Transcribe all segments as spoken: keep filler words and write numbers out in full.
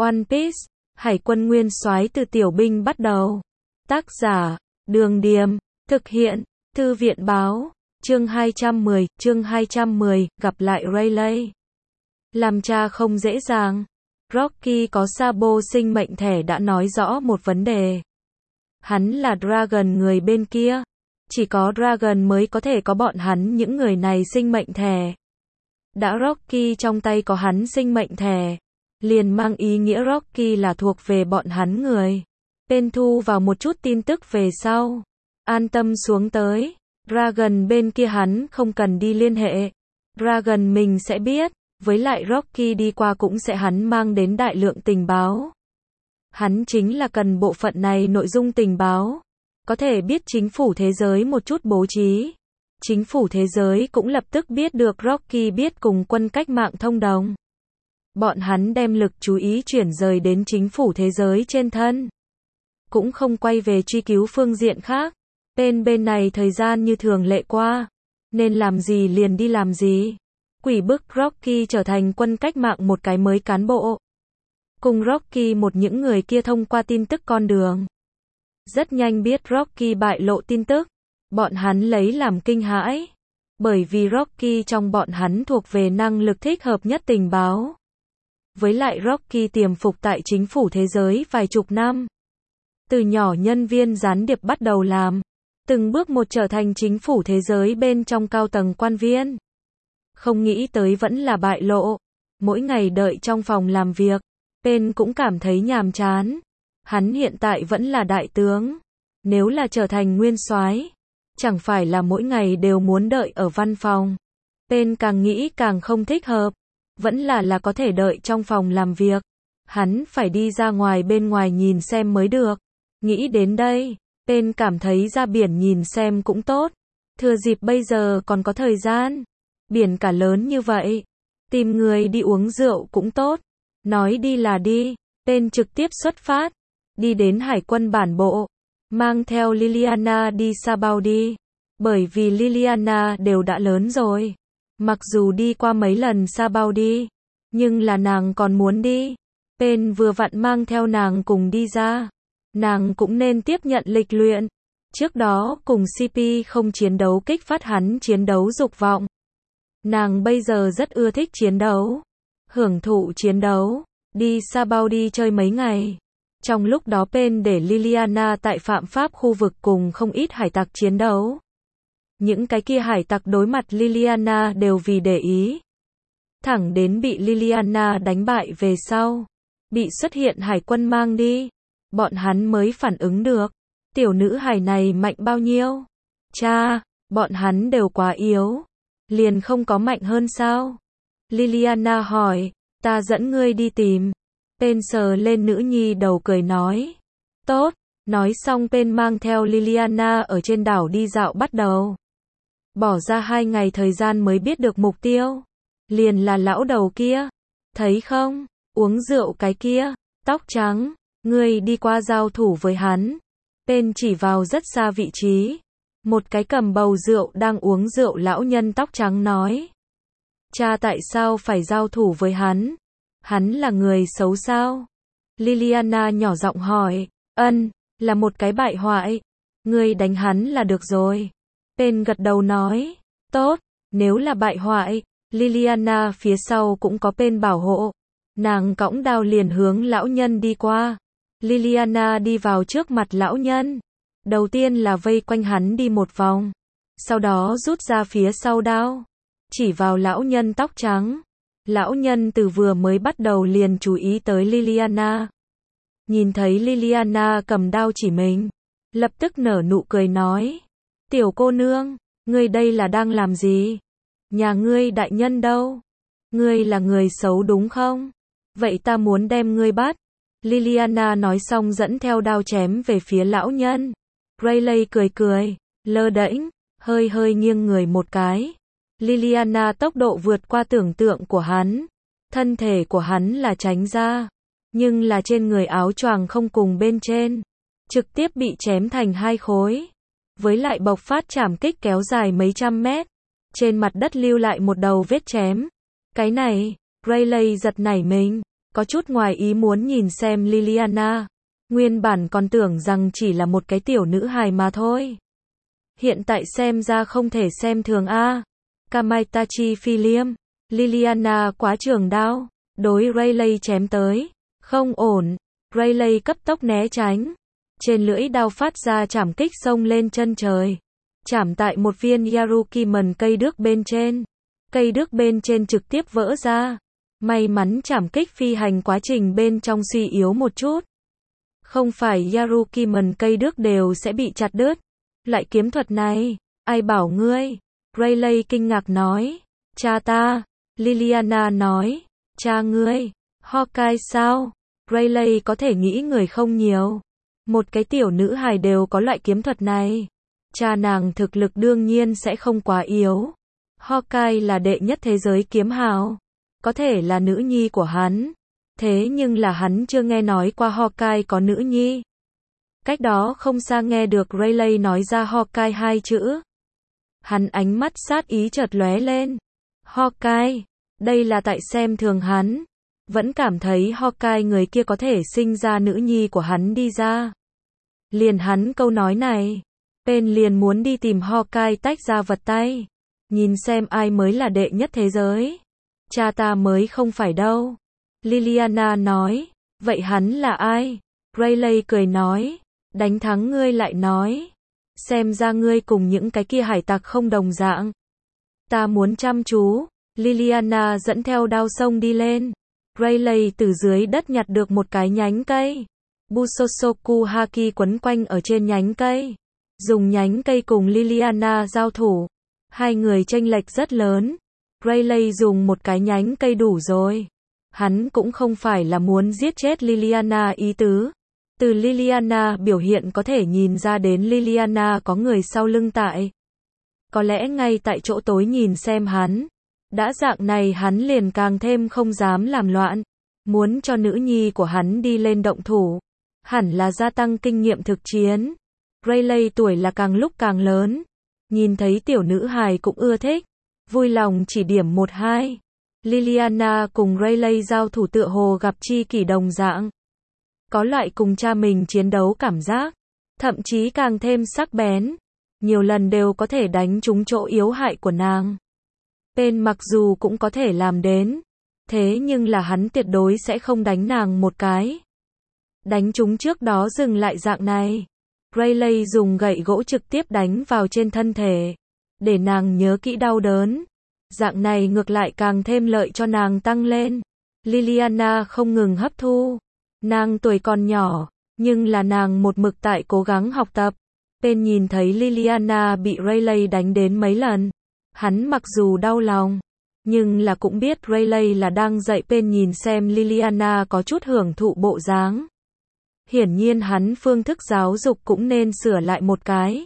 One Piece, Hải quân nguyên soái từ tiểu binh bắt đầu. Tác giả, Đường Điềm, thực hiện, Thư viện báo, chương hai trăm mười, chương hai trăm mười, gặp lại Rayleigh. Làm cha không dễ dàng. Rocky có Sabo sinh mệnh thẻ đã nói rõ một vấn đề. Hắn là Dragon người bên kia. Chỉ có Dragon mới có thể có bọn hắn những người này sinh mệnh thẻ. Đã Rocky trong tay có hắn sinh mệnh thẻ, liền mang ý nghĩa Rocky là thuộc về bọn hắn người. Tên thu vào một chút tin tức về sau. An tâm xuống tới. Dragon bên kia hắn không cần đi liên hệ. Dragon mình sẽ biết. Với lại Rocky đi qua cũng sẽ hắn mang đến đại lượng tình báo. Hắn chính là cần bộ phận này nội dung tình báo. Có thể biết chính phủ thế giới một chút bố trí. Chính phủ thế giới cũng lập tức biết được Rocky biết cùng quân cách mạng thông đồng. Bọn hắn đem lực chú ý chuyển rời đến chính phủ thế giới trên thân. Cũng không quay về truy cứu phương diện khác. Bên bên này thời gian như thường lệ qua. Nên làm gì liền đi làm gì. Quỷ bức Rocky trở thành quân cách mạng một cái mới cán bộ. Cùng Rocky một những người kia thông qua tin tức con đường. Rất nhanh biết Rocky bại lộ tin tức. Bọn hắn lấy làm kinh hãi. Bởi vì Rocky trong bọn hắn thuộc về năng lực thích hợp nhất tình báo. Với lại Rocky tiềm phục tại chính phủ thế giới vài chục năm. Từ nhỏ nhân viên gián điệp bắt đầu làm. Từng bước một trở thành chính phủ thế giới bên trong cao tầng quan viên. Không nghĩ tới vẫn là bại lộ. Mỗi ngày đợi trong phòng làm việc. Pen cũng cảm thấy nhàm chán. Hắn hiện tại vẫn là đại tướng. Nếu là trở thành nguyên soái, chẳng phải là mỗi ngày đều muốn đợi ở văn phòng. Pen càng nghĩ càng không thích hợp. Vẫn là là có thể đợi trong phòng làm việc. Hắn phải đi ra ngoài bên ngoài nhìn xem mới được. Nghĩ đến đây, Pen cảm thấy ra biển nhìn xem cũng tốt. Thừa dịp bây giờ còn có thời gian. Biển cả lớn như vậy. Tìm người đi uống rượu cũng tốt. Nói đi là đi. Pen trực tiếp xuất phát. Đi đến hải quân bản bộ. Mang theo Liliana đi Sabao đi. Bởi vì Liliana đều đã lớn rồi. Mặc dù đi qua mấy lần Sabao đi. Nhưng là nàng còn muốn đi. Pen vừa vặn mang theo nàng cùng đi ra. Nàng cũng nên tiếp nhận lịch luyện. Trước đó cùng xê pê không chiến đấu kích phát hắn chiến đấu dục vọng. Nàng bây giờ rất ưa thích chiến đấu. Hưởng thụ chiến đấu. Đi Sabao đi chơi mấy ngày. Trong lúc đó Pen để Liliana tại phạm pháp khu vực cùng không ít hải tặc chiến đấu. Những cái kia hải tặc đối mặt Liliana đều vì để ý. Thẳng đến bị Liliana đánh bại về sau. Bị xuất hiện hải quân mang đi. Bọn hắn mới phản ứng được. Tiểu nữ hài này mạnh bao nhiêu? Cha, bọn hắn đều quá yếu. Liền không có mạnh hơn sao? Liliana hỏi, ta dẫn ngươi đi tìm. Pen sờ lên nữ nhi đầu cười nói. Tốt, nói xong Pen mang theo Liliana ở trên đảo đi dạo bắt đầu. Bỏ ra hai ngày thời gian mới biết được mục tiêu. Liền là lão đầu kia. Thấy không? Uống rượu cái kia. Tóc trắng. Ngươi đi qua giao thủ với hắn. Pen chỉ vào rất xa vị trí. Một cái cầm bầu rượu đang uống rượu lão nhân tóc trắng nói. Cha tại sao phải giao thủ với hắn? Hắn là người xấu sao? Liliana nhỏ giọng hỏi. Ân, là một cái bại hoại. Ngươi đánh hắn là được rồi. Pen gật đầu nói. Tốt, nếu là bại hoại. Liliana phía sau cũng có Pen bảo hộ. Nàng cõng đao liền hướng lão nhân đi qua. Liliana đi vào trước mặt lão nhân. Đầu tiên là vây quanh hắn đi một vòng. Sau đó rút ra phía sau đao. Chỉ vào lão nhân tóc trắng. Lão nhân từ vừa mới bắt đầu liền chú ý tới Liliana. Nhìn thấy Liliana cầm đao chỉ mình. Lập tức nở nụ cười nói. Tiểu cô nương, ngươi đây là đang làm gì? Nhà ngươi đại nhân đâu? Ngươi là người xấu đúng không? Vậy ta muốn đem ngươi bắt. Liliana nói xong dẫn theo đao chém về phía lão nhân. Rayleigh cười cười, lơ đễnh, hơi hơi nghiêng người một cái. Liliana tốc độ vượt qua tưởng tượng của hắn. Thân thể của hắn là tránh ra. Nhưng là trên người áo choàng không cùng bên trên. Trực tiếp bị chém thành hai khối. Với lại bộc phát chảm kích kéo dài mấy trăm mét. Trên mặt đất lưu lại một đầu vết chém. Cái này, Rayleigh giật nảy mình. có chút ngoài ý muốn nhìn xem Liliana. Nguyên bản còn tưởng rằng chỉ là một cái tiểu nữ hài mà thôi. Hiện tại xem ra không thể xem thường a. Kamaitachi Philium. Liliana quá trường đao. Đối Rayleigh chém tới. Không ổn. Rayleigh cấp tốc né tránh. Trên lưỡi đao phát ra chảm kích xông lên chân trời. Chảm tại một viên Yarukiman cây đước bên trên. Cây đước bên trên trực tiếp vỡ ra. May mắn chảm kích phi hành quá trình bên trong suy yếu một chút. Không phải Yarukiman cây đước đều sẽ bị chặt đứt. Lại kiếm thuật này, ai bảo ngươi? Rayleigh kinh ngạc nói. Cha ta. Liliana nói. Cha ngươi. Hawkeye sao? Rayleigh có thể nghĩ người không nhiều. Một cái tiểu nữ hài đều có loại kiếm thuật này. Cha nàng thực lực đương nhiên sẽ không quá yếu. Hawkeye là đệ nhất thế giới kiếm hào. Có thể là nữ nhi của hắn. Thế nhưng là hắn chưa nghe nói qua Hawkeye có nữ nhi. Cách đó không xa nghe được Rayleigh nói ra Hawkeye hai chữ. Hắn ánh mắt sát ý chợt lóe lên. Hawkeye, đây là tại xem thường hắn. Vẫn cảm thấy Hawkeye người kia có thể sinh ra nữ nhi của hắn đi ra. Liền hắn câu nói này. Pen liền muốn đi tìm Hawkeye tách ra vật tay. Nhìn xem ai mới là đệ nhất thế giới. Cha ta mới không phải đâu. Liliana nói. Vậy hắn là ai? Rayleigh cười nói. Đánh thắng ngươi lại nói. Xem ra ngươi cùng những cái kia hải tặc không đồng dạng. Ta muốn chăm chú. Liliana dẫn theo đao sông đi lên. Rayleigh từ dưới đất nhặt được một cái nhánh cây. Busosoku Haki quấn quanh ở trên nhánh cây. Dùng nhánh cây cùng Liliana giao thủ. Hai người chênh lệch rất lớn. Rayleigh dùng một cái nhánh cây đủ rồi. Hắn cũng không phải là muốn giết chết Liliana ý tứ. Từ Liliana biểu hiện có thể nhìn ra đến Liliana có người sau lưng tại. Có lẽ ngay tại chỗ tối nhìn xem hắn. Đã dạng này hắn liền càng thêm không dám làm loạn. Muốn cho nữ nhi của hắn đi lên động thủ. Hẳn là gia tăng kinh nghiệm thực chiến. Rayleigh tuổi là càng lúc càng lớn. Nhìn thấy tiểu nữ hài cũng ưa thích. Vui lòng chỉ điểm một hai. Liliana cùng Rayleigh giao thủ tựa hồ gặp chi kỷ đồng dạng. Có loại cùng cha mình chiến đấu cảm giác. Thậm chí càng thêm sắc bén. Nhiều lần đều có thể đánh trúng chỗ yếu hại của nàng. Pen mặc dù cũng có thể làm đến. Thế nhưng là hắn tuyệt đối sẽ không đánh nàng một cái. Đánh trúng trước đó dừng lại dạng này. Rayleigh dùng gậy gỗ trực tiếp đánh vào trên thân thể. Để nàng nhớ kỹ đau đớn. Dạng này ngược lại càng thêm lợi cho nàng tăng lên. Liliana không ngừng hấp thu. Nàng tuổi còn nhỏ, nhưng là nàng một mực tại cố gắng học tập. Pen nhìn thấy Liliana bị Rayleigh đánh đến mấy lần. Hắn mặc dù đau lòng, nhưng là cũng biết Rayleigh là đang dạy Pen nhìn xem Liliana có chút hưởng thụ bộ dáng. Hiển nhiên hắn phương thức giáo dục cũng nên sửa lại một cái.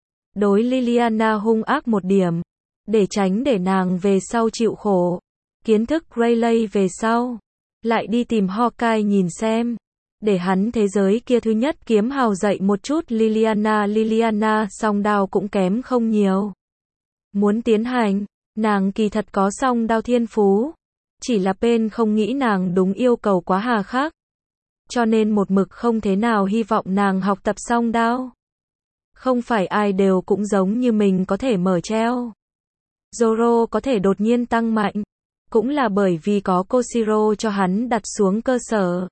Đối Liliana hung ác một điểm. Để tránh để nàng về sau chịu khổ. Kiến thức Rayleigh về sau. Lại đi tìm Hawkeye nhìn xem. Để hắn thế giới kia thứ nhất kiếm hào dạy một chút Liliana. Liliana song đao cũng kém không nhiều. Muốn tiến hành, nàng kỳ thật có song đao thiên phú. Chỉ là Pen không nghĩ nàng đúng yêu cầu quá hà khắc. Cho nên một mực không thế nào hy vọng nàng học tập song đao. Không phải ai đều cũng giống như mình có thể mở treo. Zoro có thể đột nhiên tăng mạnh. Cũng là bởi vì có Koshiro cho hắn đặt xuống cơ sở.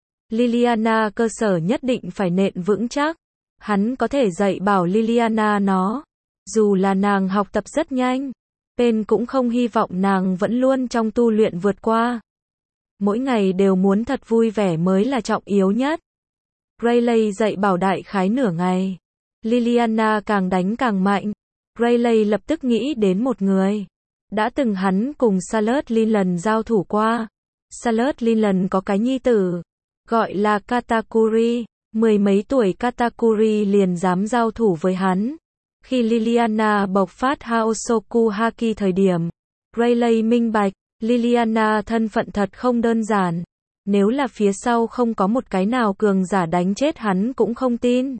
Liliana cơ sở nhất định phải nện vững chắc. Hắn có thể dạy bảo Liliana nó. Dù là nàng học tập rất nhanh. Pen cũng không hy vọng nàng vẫn luôn trong tu luyện vượt qua. Mỗi ngày đều muốn thật vui vẻ mới là trọng yếu nhất. Rayleigh dạy bảo đại khái nửa ngày. Liliana càng đánh càng mạnh. Rayleigh lập tức nghĩ đến một người. Đã từng hắn cùng Charlotte Linland giao thủ qua. Charlotte Linland có cái nhi tử. Gọi là Katakuri. Mười mấy tuổi Katakuri liền dám giao thủ với hắn. Khi Liliana bộc phát Haosoku Haki thời điểm. Rayleigh minh bạch. Liliana thân phận thật không đơn giản. Nếu là phía sau không có một cái nào cường giả đánh chết hắn cũng không tin.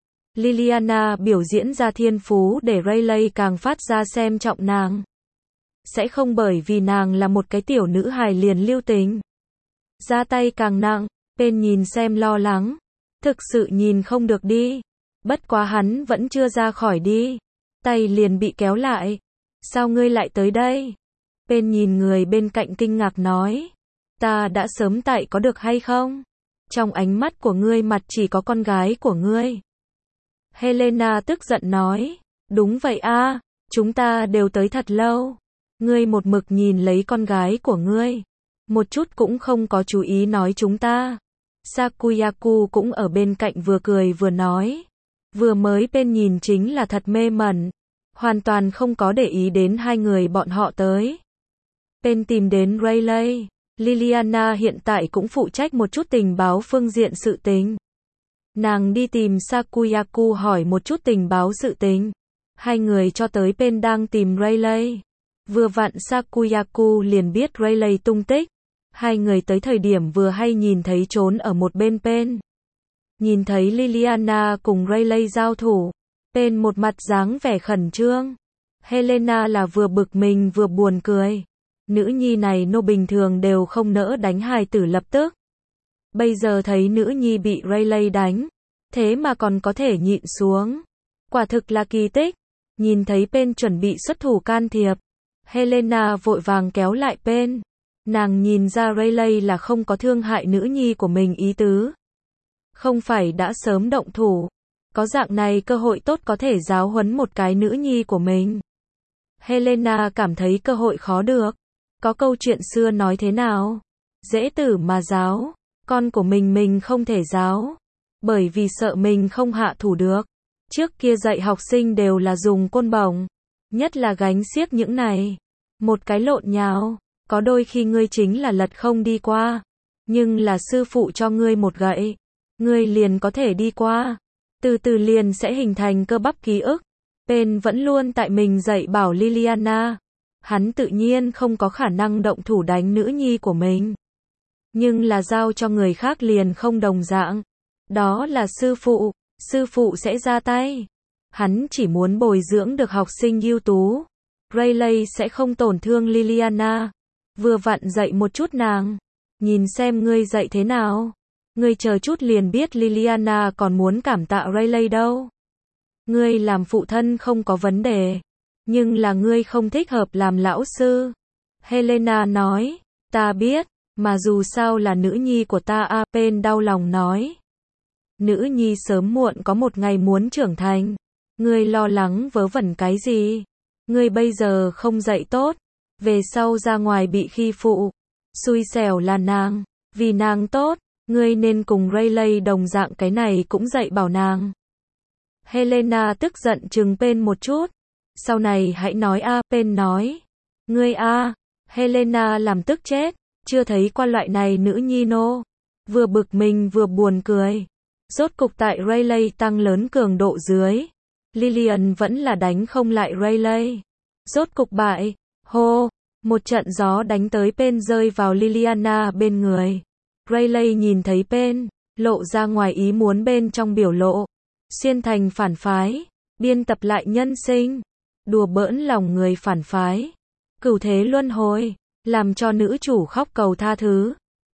Liliana biểu diễn ra thiên phú để Rayleigh càng phát ra xem trọng nàng. Sẽ không bởi vì nàng là một cái tiểu nữ hài liền lưu tình. ra tay càng nặng. Pen nhìn xem lo lắng. Thực sự nhìn không được đi. Bất quá hắn vẫn chưa ra khỏi đi. Tay liền bị kéo lại. Sao ngươi lại tới đây? Pen nhìn người bên cạnh kinh ngạc nói. Ta đã sớm tại có được hay không? Trong ánh mắt của ngươi mặt chỉ có con gái của ngươi. Helena tức giận nói. Đúng vậy a, chúng ta đều tới thật lâu. Ngươi một mực nhìn lấy con gái của ngươi. Một chút cũng không có chú ý nói chúng ta. Sakuyaku cũng ở bên cạnh vừa cười vừa nói. Vừa mới bên nhìn chính là thật mê mẩn. Hoàn toàn không có để ý đến hai người bọn họ tới. Pen tìm đến Rayleigh. Liliana hiện tại cũng phụ trách một chút tình báo phương diện sự tình. Nàng đi tìm Sakuyaku hỏi một chút tình báo sự tình. Hai người cho tới Pen đang tìm Rayleigh. Vừa vặn Sakuyaku liền biết Rayleigh tung tích. Hai người tới thời điểm vừa hay nhìn thấy trốn ở một bên Pen. Nhìn thấy Liliana cùng Rayleigh giao thủ. Pen một mặt dáng vẻ khẩn trương. Helena là vừa bực mình vừa buồn cười. Nữ nhi này nô bình thường đều không nỡ đánh hài tử lập tức. Bây giờ thấy nữ nhi bị Rayleigh đánh. Thế mà còn có thể nhịn xuống. Quả thực là kỳ tích. Nhìn thấy Pen chuẩn bị xuất thủ can thiệp. Helena vội vàng kéo lại Pen. Nàng nhìn ra Rayleigh là không có thương hại nữ nhi của mình ý tứ. Không phải đã sớm động thủ. Có dạng này cơ hội tốt có thể giáo huấn một cái nữ nhi của mình. Helena cảm thấy cơ hội khó được. Có câu chuyện xưa nói thế nào? Dễ tử mà giáo. Con của mình mình không thể giáo. Bởi vì sợ mình không hạ thủ được. Trước kia dạy học sinh đều là dùng côn bổng. Nhất là gánh xiếc những này. Một cái lộn nhào. Có đôi khi ngươi chính là lật không đi qua. Nhưng là sư phụ cho ngươi một gậy. Ngươi liền có thể đi qua. Từ từ liền sẽ hình thành cơ bắp ký ức. Pen vẫn luôn tại mình dạy bảo Liliana. Hắn tự nhiên không có khả năng động thủ đánh nữ nhi của mình. Nhưng là giao cho người khác liền không đồng dạng. Đó là sư phụ. Sư phụ sẽ ra tay. Hắn chỉ muốn bồi dưỡng được học sinh ưu tú. Rayleigh sẽ không tổn thương Liliana. Vừa vặn dạy một chút nàng. Nhìn xem ngươi dạy thế nào. Ngươi chờ chút liền biết Liliana còn muốn cảm tạ Rayleigh đâu. Ngươi làm phụ thân không có vấn đề. Nhưng là ngươi không thích hợp làm lão sư. Helena nói. Ta biết. Mà dù sao là nữ nhi của ta a. Pen đau lòng nói. Nữ nhi sớm muộn có một ngày muốn trưởng thành. Ngươi lo lắng vớ vẩn cái gì? Ngươi bây giờ không dạy tốt. Về sau ra ngoài bị khi phụ. Xui xẻo là nàng. Vì nàng tốt. Ngươi nên cùng Rayleigh đồng dạng cái này cũng dạy bảo nàng. Helena tức giận trừng Pen một chút. Sau này hãy nói a. Pen nói. Ngươi a. Helena làm tức chết. Chưa thấy qua loại này nữ nhi nô. Vừa bực mình vừa buồn cười. Rốt cục tại Rayleigh tăng lớn cường độ dưới. Lillian vẫn là đánh không lại Rayleigh. Rốt cục bại. Hô. Một trận gió đánh tới Pen rơi vào Liliana bên người. Rayleigh nhìn thấy Pen, lộ ra ngoài ý muốn bên trong biểu lộ. Xuyên thành phản phái, biên tập lại nhân sinh, đùa bỡn lòng người phản phái, cửu thế luân hồi, làm cho nữ chủ khóc cầu tha thứ.